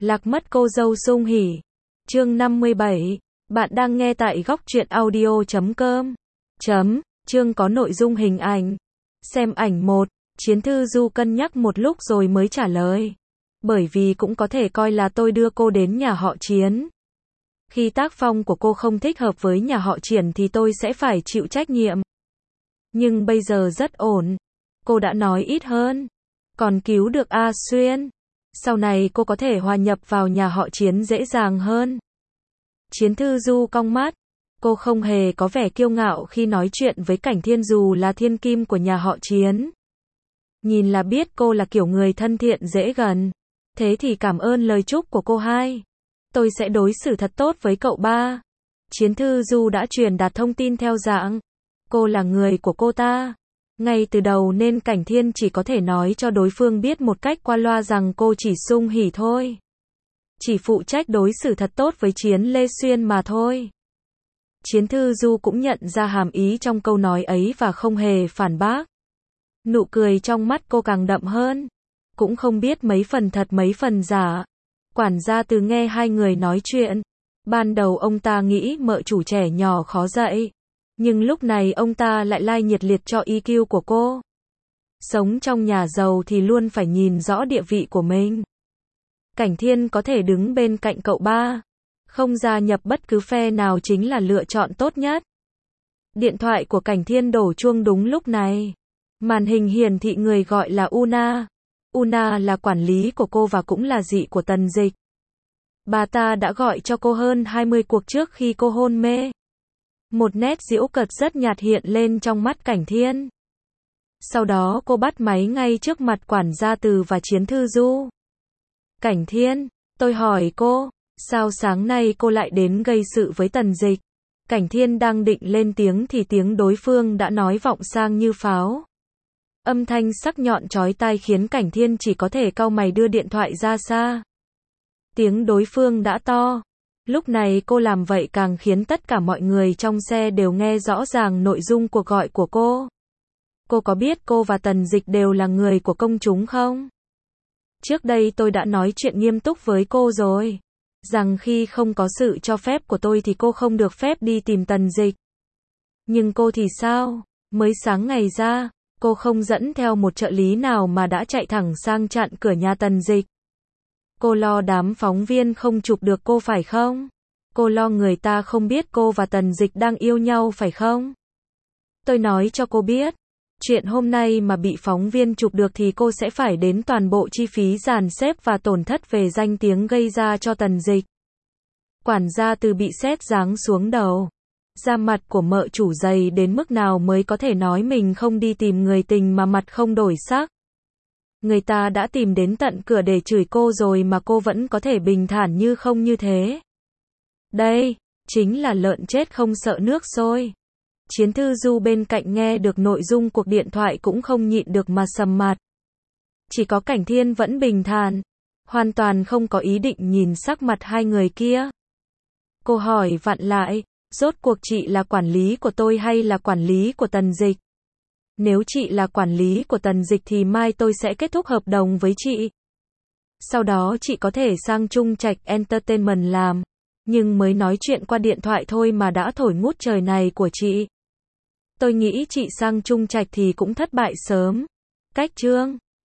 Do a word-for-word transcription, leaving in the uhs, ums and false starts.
Lạc mất cô dâu Sung Hỉ. Chương năm mươi bảy. Bạn đang nghe tại góc truyện audio chấm com. Chấm, chương có nội dung hình ảnh. Xem ảnh một. Chiến Thư Du cân nhắc một lúc rồi mới trả lời. Bởi vì cũng có thể coi là tôi đưa cô đến nhà họ Chiến. Khi tác phong của cô không thích hợp với nhà họ Triển thì tôi sẽ phải chịu trách nhiệm. Nhưng bây giờ rất ổn. Cô đã nói ít hơn. Còn cứu được A Xuyên. Sau này cô có thể hòa nhập vào nhà họ Chiến dễ dàng hơn. Chiến Thư Du cong mắt. Cô không hề có vẻ kiêu ngạo khi nói chuyện với Cảnh Thiên dù là thiên kim của nhà họ Chiến. Nhìn là biết cô là kiểu người thân thiện dễ gần. Thế thì cảm ơn lời chúc của cô hai. Tôi sẽ đối xử thật tốt với cậu ba. Chiến Thư Du đã truyền đạt thông tin theo dạng. Cô là người của cô ta. Ngay từ đầu nên Cảnh Thiên chỉ có thể nói cho đối phương biết một cách qua loa rằng cô chỉ Sung Hỉ thôi. Chỉ phụ trách đối xử thật tốt với Chiến Lê Xuyên mà thôi. Chiến Thư Du cũng nhận ra hàm ý trong câu nói ấy và không hề phản bác. Nụ cười trong mắt cô càng đậm hơn. Cũng không biết mấy phần thật mấy phần giả. Quản gia Từ nghe hai người nói chuyện. Ban đầu ông ta nghĩ mợ chủ trẻ nhỏ khó dạy. Nhưng lúc này ông ta lại like nhiệt liệt cho i kiu của cô. Sống trong nhà giàu thì luôn phải nhìn rõ địa vị của mình. Cảnh Thiên có thể đứng bên cạnh cậu ba. Không gia nhập bất cứ phe nào chính là lựa chọn tốt nhất. Điện thoại của Cảnh Thiên đổ chuông đúng lúc này. Màn hình hiển thị người gọi là Una. Una là quản lý của cô và cũng là dì của Tần Dịch. Bà ta đã gọi cho cô hơn hai mươi cuộc trước khi cô hôn mê. Một nét giễu cợt rất nhạt hiện lên trong mắt Cảnh Thiên. Sau đó cô bắt máy ngay trước mặt quản gia Từ và Chiến Thư Du. Cảnh Thiên, tôi hỏi cô, sao sáng nay cô lại đến gây sự với Tần Dịch? Cảnh Thiên đang định lên tiếng thì tiếng đối phương đã nói vọng sang như pháo. Âm thanh sắc nhọn chói tai khiến Cảnh Thiên chỉ có thể cau mày đưa điện thoại ra xa. Tiếng đối phương đã to. Lúc này cô làm vậy càng khiến tất cả mọi người trong xe đều nghe rõ ràng nội dung cuộc gọi của cô. Cô có biết cô và Tần Dịch đều là người của công chúng không? Trước đây tôi đã nói chuyện nghiêm túc với cô rồi. Rằng khi không có sự cho phép của tôi thì cô không được phép đi tìm Tần Dịch. Nhưng cô thì sao? Mới sáng ngày ra, cô không dẫn theo một trợ lý nào mà đã chạy thẳng sang chặn cửa nhà Tần Dịch. Cô lo đám phóng viên không chụp được cô phải không? Cô lo người ta không biết cô và Tần Dịch đang yêu nhau phải không? Tôi nói cho cô biết, chuyện hôm nay mà bị phóng viên chụp được thì cô sẽ phải đến toàn bộ chi phí dàn xếp và tổn thất về danh tiếng gây ra cho Tần Dịch. Quản gia Từ bị sét giáng xuống đầu. Da mặt của mợ chủ dày đến mức nào mới có thể nói mình không đi tìm người tình mà mặt không đổi sắc. Người ta đã tìm đến tận cửa để chửi cô rồi mà cô vẫn có thể bình thản như không như thế. Đây, chính là lợn chết không sợ nước sôi. Chiến Thư Du bên cạnh nghe được nội dung cuộc điện thoại cũng không nhịn được mà sầm mặt. Chỉ có Cảnh Thiên vẫn bình thản, hoàn toàn không có ý định nhìn sắc mặt hai người kia. Cô hỏi vặn lại, rốt cuộc chị là quản lý của tôi hay là quản lý của Tần Dịch? Nếu chị là quản lý của Tần Dịch thì mai tôi sẽ kết thúc hợp đồng với chị. Sau đó chị có thể sang Trung Trạch Entertainment làm. Nhưng mới nói chuyện qua điện thoại thôi mà đã thổi ngút trời này của chị. Tôi nghĩ chị sang Trung Trạch thì cũng thất bại sớm. Cách chương